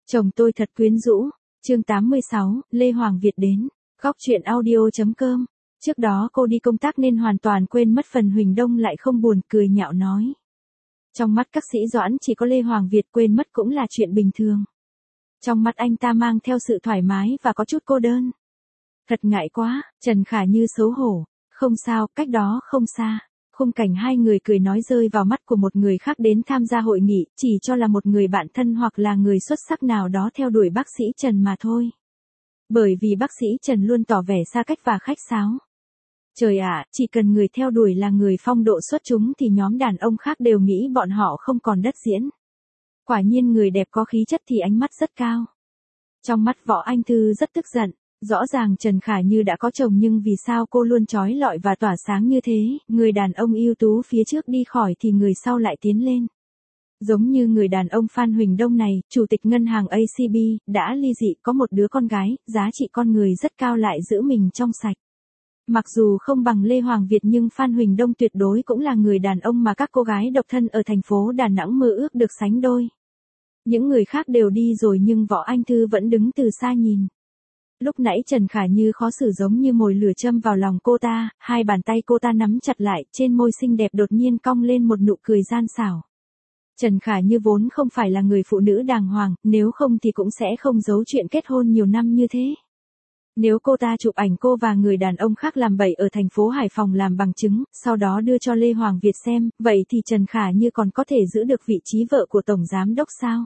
Chồng tôi thật quyến rũ. Chương 86, Lê Hoàng Việt đến. Góc truyện audio.com. Trước đó cô đi công tác nên hoàn toàn quên mất phần Huỳnh Đông lại không buồn, cười nhạo nói. Trong mắt các sĩ Doãn chỉ có Lê Hoàng Việt quên mất cũng là chuyện bình thường. Trong mắt anh ta mang theo sự thoải mái và có chút cô đơn. Thật ngại quá, Trần Khả Như xấu hổ. Không sao, cách đó không xa. Khung cảnh hai người cười nói rơi vào mắt của một người khác đến tham gia hội nghị, chỉ cho là một người bạn thân hoặc là người xuất sắc nào đó theo đuổi bác sĩ Trần mà thôi. Bởi vì bác sĩ Trần luôn tỏ vẻ xa cách và khách sáo. Trời ạ, chỉ cần người theo đuổi là người phong độ xuất chúng thì nhóm đàn ông khác đều nghĩ bọn họ không còn đất diễn. Quả nhiên người đẹp có khí chất thì ánh mắt rất cao. Trong mắt Võ Anh Thư rất tức giận. Rõ ràng Trần Khả Như đã có chồng nhưng vì sao cô luôn chói lọi và tỏa sáng như thế, người đàn ông ưu tú phía trước đi khỏi thì người sau lại tiến lên. Giống như người đàn ông Phan Huỳnh Đông này, chủ tịch ngân hàng ACB, đã ly dị có một đứa con gái, giá trị con người rất cao lại giữ mình trong sạch. Mặc dù không bằng Lê Hoàng Việt nhưng Phan Huỳnh Đông tuyệt đối cũng là người đàn ông mà các cô gái độc thân ở thành phố Đà Nẵng mơ ước được sánh đôi. Những người khác đều đi rồi nhưng Võ Anh Thư vẫn đứng từ xa nhìn. Lúc nãy Trần Khả Như khó xử giống như mồi lửa châm vào lòng cô ta, hai bàn tay cô ta nắm chặt lại, trên môi xinh đẹp đột nhiên cong lên một nụ cười gian xảo. Trần Khả Như vốn không phải là người phụ nữ đàng hoàng, nếu không thì cũng sẽ không giấu chuyện kết hôn nhiều năm như thế. Nếu cô ta chụp ảnh cô và người đàn ông khác làm bậy ở thành phố Hải Phòng làm bằng chứng, sau đó đưa cho Lê Hoàng Việt xem, vậy thì Trần Khả Như còn có thể giữ được vị trí vợ của Tổng Giám Đốc sao?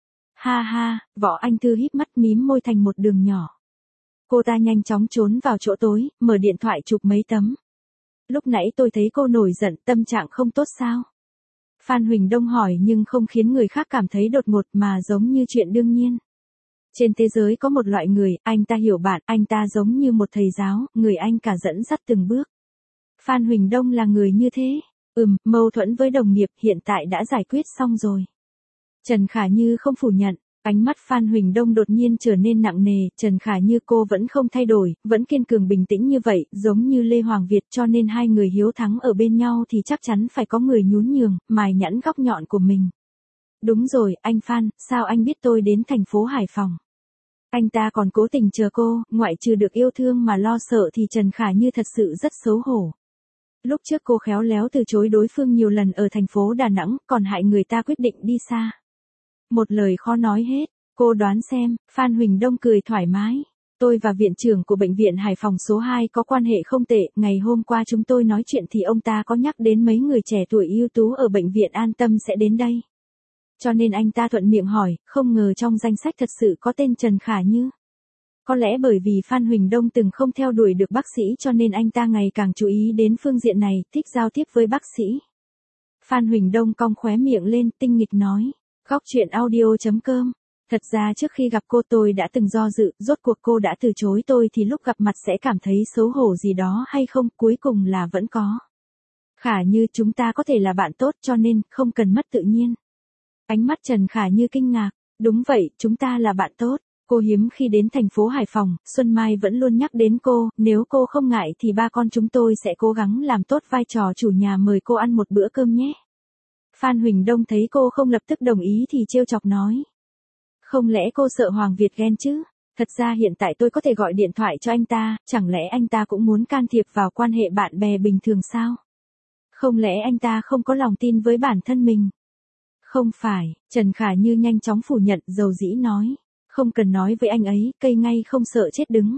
Ha ha, Võ Anh Thư híp mắt mím môi thành một đường nhỏ. Cô ta nhanh chóng trốn vào chỗ tối, mở điện thoại chụp mấy tấm. Lúc nãy tôi thấy cô nổi giận, tâm trạng không tốt sao? Phan Huỳnh Đông hỏi nhưng không khiến người khác cảm thấy đột ngột mà giống như chuyện đương nhiên. Trên thế giới có một loại người, anh ta hiểu bạn, anh ta giống như một thầy giáo, người anh cả dẫn dắt từng bước. Phan Huỳnh Đông là người như thế. Mâu thuẫn với đồng nghiệp hiện tại đã giải quyết xong rồi. Trần Khả Như không phủ nhận. Ánh mắt Phan Huỳnh Đông đột nhiên trở nên nặng nề, Trần Khả Như cô vẫn không thay đổi, vẫn kiên cường bình tĩnh như vậy, giống như Lê Hoàng Việt cho nên hai người hiếu thắng ở bên nhau thì chắc chắn phải có người nhún nhường, mài nhẵn góc nhọn của mình. Đúng rồi, anh Phan, sao anh biết tôi đến thành phố Hải Phòng? Anh ta còn cố tình chờ cô, ngoại trừ được yêu thương mà lo sợ thì Trần Khả Như thật sự rất xấu hổ. Lúc trước cô khéo léo từ chối đối phương nhiều lần ở thành phố Đà Nẵng, còn hại người ta quyết định đi xa. Một lời khó nói hết, cô đoán xem, Phan Huỳnh Đông cười thoải mái. Tôi và viện trưởng của bệnh viện Hải Phòng số 2 có quan hệ không tệ, ngày hôm qua chúng tôi nói chuyện thì ông ta có nhắc đến mấy người trẻ tuổi ưu tú ở bệnh viện An Tâm sẽ đến đây. Cho nên anh ta thuận miệng hỏi, không ngờ trong danh sách thật sự có tên Trần Khả Như. Có lẽ bởi vì Phan Huỳnh Đông từng không theo đuổi được bác sĩ cho nên anh ta ngày càng chú ý đến phương diện này, thích giao tiếp với bác sĩ. Phan Huỳnh Đông cong khóe miệng lên, tinh nghịch nói. Góc truyện audio.com. Thật ra trước khi gặp cô tôi đã từng do dự, rốt cuộc cô đã từ chối tôi thì lúc gặp mặt sẽ cảm thấy xấu hổ gì đó hay không, cuối cùng là vẫn có. Khả Như chúng ta có thể là bạn tốt cho nên không cần mất tự nhiên. Ánh mắt Trần Khả Như kinh ngạc, đúng vậy, chúng ta là bạn tốt. Cô hiếm khi đến thành phố Hải Phòng, Xuân Mai vẫn luôn nhắc đến cô, nếu cô không ngại thì ba con chúng tôi sẽ cố gắng làm tốt vai trò chủ nhà mời cô ăn một bữa cơm nhé. Phan Huỳnh Đông thấy cô không lập tức đồng ý thì trêu chọc nói. Không lẽ cô sợ Hoàng Việt ghen chứ? Thật ra hiện tại tôi có thể gọi điện thoại cho anh ta, chẳng lẽ anh ta cũng muốn can thiệp vào quan hệ bạn bè bình thường sao? Không lẽ anh ta không có lòng tin với bản thân mình? Không phải, Trần Khả Như nhanh chóng phủ nhận, dầu dĩ nói. Không cần nói với anh ấy, cây ngay không sợ chết đứng.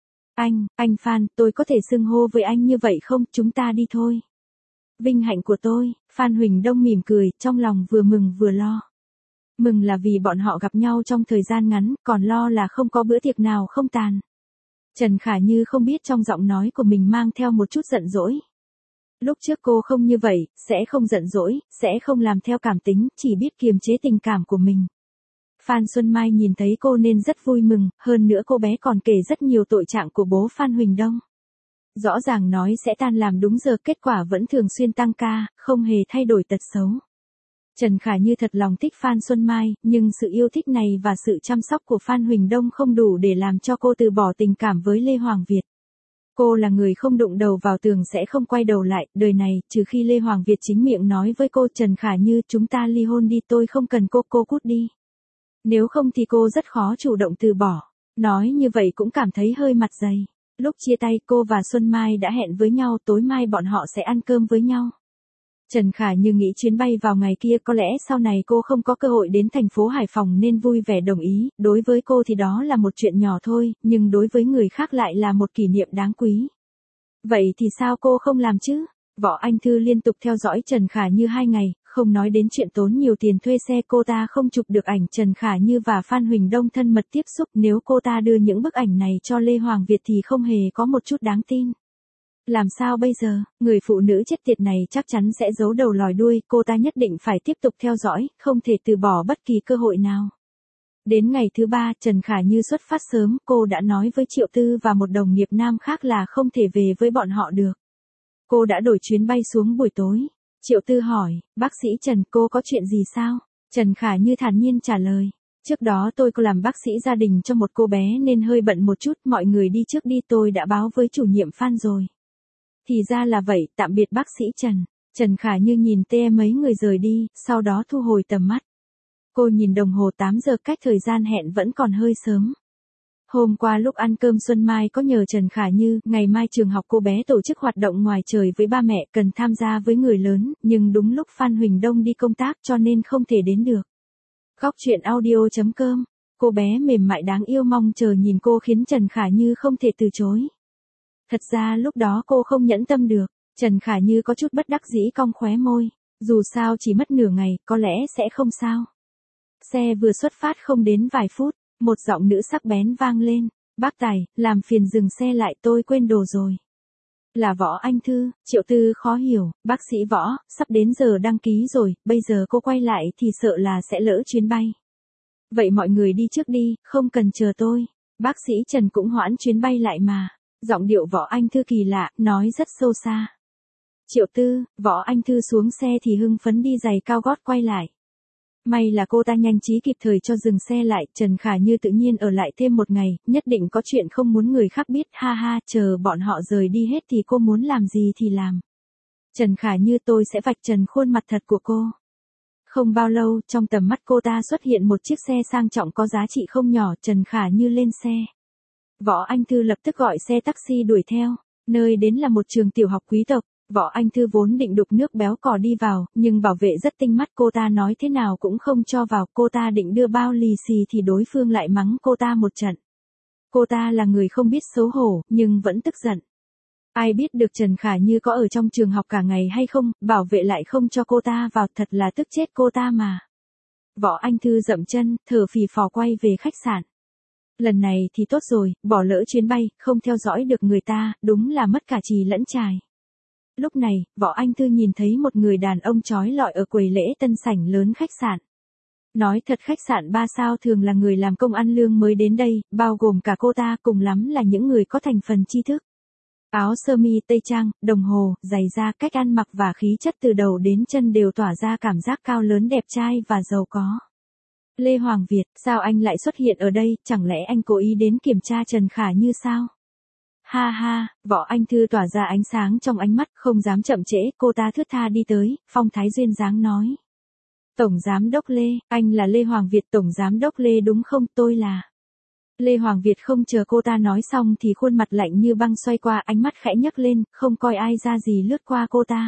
Anh Phan, tôi có thể xưng hô với anh như vậy không, chúng ta đi thôi. Vinh hạnh của tôi, Phan Huỳnh Đông mỉm cười, trong lòng vừa mừng vừa lo. Mừng là vì bọn họ gặp nhau trong thời gian ngắn, còn lo là không có bữa tiệc nào không tàn. Trần Khả Như không biết trong giọng nói của mình mang theo một chút giận dỗi. Lúc trước cô không như vậy, sẽ không giận dỗi, sẽ không làm theo cảm tính, chỉ biết kiềm chế tình cảm của mình. Phan Xuân Mai nhìn thấy cô nên rất vui mừng, hơn nữa cô bé còn kể rất nhiều tội trạng của bố Phan Huỳnh Đông. Rõ ràng nói sẽ tan làm đúng giờ, kết quả vẫn thường xuyên tăng ca, không hề thay đổi tật xấu. Trần Khả Như thật lòng thích Phan Xuân Mai, nhưng sự yêu thích này và sự chăm sóc của Phan Huỳnh Đông không đủ để làm cho cô từ bỏ tình cảm với Lê Hoàng Việt. Cô là người không đụng đầu vào tường sẽ không quay đầu lại, đời này, trừ khi Lê Hoàng Việt chính miệng nói với cô Trần Khả Như chúng ta ly hôn đi, tôi không cần cô cút đi. Nếu không thì cô rất khó chủ động từ bỏ. Nói như vậy cũng cảm thấy hơi mặt dày. Lúc chia tay cô và Xuân Mai đã hẹn với nhau tối mai bọn họ sẽ ăn cơm với nhau. Trần Khả Như nghĩ chuyến bay vào ngày kia có lẽ sau này cô không có cơ hội đến thành phố Hải Phòng nên vui vẻ đồng ý, đối với cô thì đó là một chuyện nhỏ thôi, nhưng đối với người khác lại là một kỷ niệm đáng quý. Vậy thì sao cô không làm chứ? Võ Anh Thư liên tục theo dõi Trần Khả Như 2 ngày, không nói đến chuyện tốn nhiều tiền thuê xe, cô ta không chụp được ảnh Trần Khả Như và Phan Huỳnh Đông thân mật tiếp xúc, nếu cô ta đưa những bức ảnh này cho Lê Hoàng Việt thì không hề có một chút đáng tin. Làm sao bây giờ, người phụ nữ chết tiệt này chắc chắn sẽ giấu đầu lòi đuôi, cô ta nhất định phải tiếp tục theo dõi, không thể từ bỏ bất kỳ cơ hội nào. Đến ngày thứ 3, Trần Khả Như xuất phát sớm, cô đã nói với Triệu Tư và một đồng nghiệp nam khác là không thể về với bọn họ được. Cô đã đổi chuyến bay xuống buổi tối. Triệu Tư hỏi, bác sĩ Trần, cô có chuyện gì sao? Trần Khả Như thản nhiên trả lời. Trước đó tôi có làm bác sĩ gia đình cho một cô bé nên hơi bận một chút, mọi người đi trước đi, tôi đã báo với chủ nhiệm Phan rồi. Thì ra là vậy, tạm biệt bác sĩ Trần. Trần Khả Như nhìn mấy người rời đi, sau đó thu hồi tầm mắt. Cô nhìn đồng hồ 8 giờ, cách thời gian hẹn vẫn còn hơi sớm. Hôm qua lúc ăn cơm Xuân Mai có nhờ Trần Khả Như, ngày mai trường học cô bé tổ chức hoạt động ngoài trời với ba mẹ, cần tham gia với người lớn, nhưng đúng lúc Phan Huỳnh Đông đi công tác cho nên không thể đến được. Góc truyện audio.com, cô bé mềm mại đáng yêu mong chờ nhìn cô khiến Trần Khả Như không thể từ chối. Thật ra lúc đó cô không nhẫn tâm được, Trần Khả Như có chút bất đắc dĩ cong khóe môi, dù sao chỉ mất nửa ngày, có lẽ sẽ không sao. Xe vừa xuất phát không đến vài phút, một giọng nữ sắc bén vang lên, bác Tài, làm phiền dừng xe lại, tôi quên đồ rồi. Là Võ Anh Thư. Triệu Tư khó hiểu, bác sĩ Võ, sắp đến giờ đăng ký rồi, bây giờ cô quay lại thì sợ là sẽ lỡ chuyến bay. Vậy mọi người đi trước đi, không cần chờ tôi. Bác sĩ Trần cũng hoãn chuyến bay lại mà. Giọng điệu Võ Anh Thư kỳ lạ, nói rất sâu xa. Triệu Tư, Võ Anh Thư xuống xe thì hưng phấn đi giày cao gót quay lại. May là cô ta nhanh trí kịp thời cho dừng xe lại, Trần Khả Như tự nhiên ở lại thêm một ngày, nhất định có chuyện không muốn người khác biết, ha ha, chờ bọn họ rời đi hết thì cô muốn làm gì thì làm. Trần Khả Như, tôi sẽ vạch trần khuôn mặt thật của cô. Không bao lâu, trong tầm mắt cô ta xuất hiện một chiếc xe sang trọng có giá trị không nhỏ, Trần Khả Như lên xe. Võ Anh Thư lập tức gọi xe taxi đuổi theo, nơi đến là một trường tiểu học quý tộc. Võ Anh Thư vốn định đục nước béo cò đi vào, nhưng bảo vệ rất tinh mắt, cô ta nói thế nào cũng không cho vào, cô ta định đưa bao lì xì thì đối phương lại mắng cô ta một trận. Cô ta là người không biết xấu hổ, nhưng vẫn tức giận. Ai biết được Trần Khả Như có ở trong trường học cả ngày hay không, bảo vệ lại không cho cô ta vào, thật là tức chết cô ta mà. Võ Anh Thư dậm chân, thở phì phò quay về khách sạn. Lần này thì tốt rồi, bỏ lỡ chuyến bay, không theo dõi được người ta, đúng là mất cả chì lẫn chài. Lúc này, Võ Anh Thư nhìn thấy một người đàn ông trói lọi ở quầy lễ tân sảnh lớn khách sạn. Nói thật, khách sạn 3 sao thường là người làm công ăn lương mới đến đây, bao gồm cả cô ta, cùng lắm là những người có thành phần tri thức. Áo sơ mi, tây trang, đồng hồ, giày da, cách ăn mặc và khí chất từ đầu đến chân đều tỏa ra cảm giác cao lớn, đẹp trai và giàu có. Lê Hoàng Việt, sao anh lại xuất hiện ở đây, chẳng lẽ anh cố ý đến kiểm tra Trần Khả Như sao? Ha ha, Võ Anh Thư tỏa ra ánh sáng trong ánh mắt, không dám chậm trễ, cô ta thướt tha đi tới, phong thái duyên dáng nói. Tổng Giám đốc Lê, anh là Lê Hoàng Việt, Tổng Giám đốc Lê đúng không, tôi là. Lê Hoàng Việt không chờ cô ta nói xong thì khuôn mặt lạnh như băng xoay qua, ánh mắt khẽ nhấc lên, không coi ai ra gì lướt qua cô ta.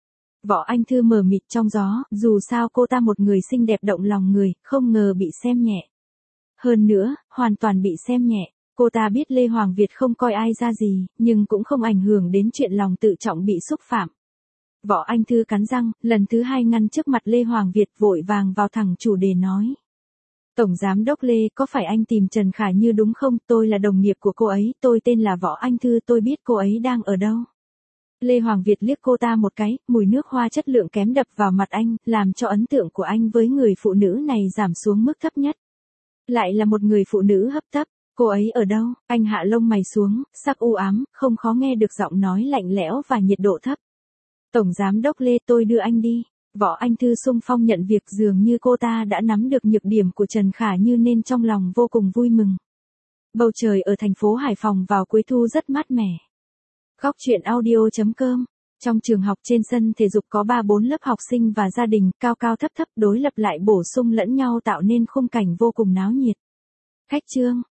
Võ Anh Thư mờ mịt trong gió, dù sao cô ta một người xinh đẹp động lòng người, không ngờ bị xem nhẹ. Hơn nữa, hoàn toàn bị xem nhẹ. Cô ta biết Lê Hoàng Việt không coi ai ra gì, nhưng cũng không ảnh hưởng đến chuyện lòng tự trọng bị xúc phạm. Võ Anh Thư cắn răng, lần thứ 2 ngăn trước mặt Lê Hoàng Việt, vội vàng vào thẳng chủ đề nói. Tổng Giám đốc Lê, có phải anh tìm Trần Khả Như đúng không? Tôi là đồng nghiệp của cô ấy, tôi tên là Võ Anh Thư, tôi biết cô ấy đang ở đâu. Lê Hoàng Việt liếc cô ta một cái, mùi nước hoa chất lượng kém đập vào mặt anh, làm cho ấn tượng của anh với người phụ nữ này giảm xuống mức thấp nhất. Lại là một người phụ nữ hấp tấp. Cô ấy ở đâu? Anh hạ lông mày xuống, sắc u ám, không khó nghe được giọng nói lạnh lẽo và nhiệt độ thấp. Tổng Giám đốc Lê, tôi đưa anh đi. Võ Anh Thư xung phong nhận việc, dường như cô ta đã nắm được nhược điểm của Trần Khả Như nên trong lòng vô cùng vui mừng. Bầu trời ở thành phố Hải Phòng vào cuối thu rất mát mẻ. Góc truyện audio.com Trong trường học trên sân thể dục có 3-4 lớp học sinh và gia đình, cao cao thấp thấp đối lập lại bổ sung lẫn nhau tạo nên khung cảnh vô cùng náo nhiệt. Khách trương,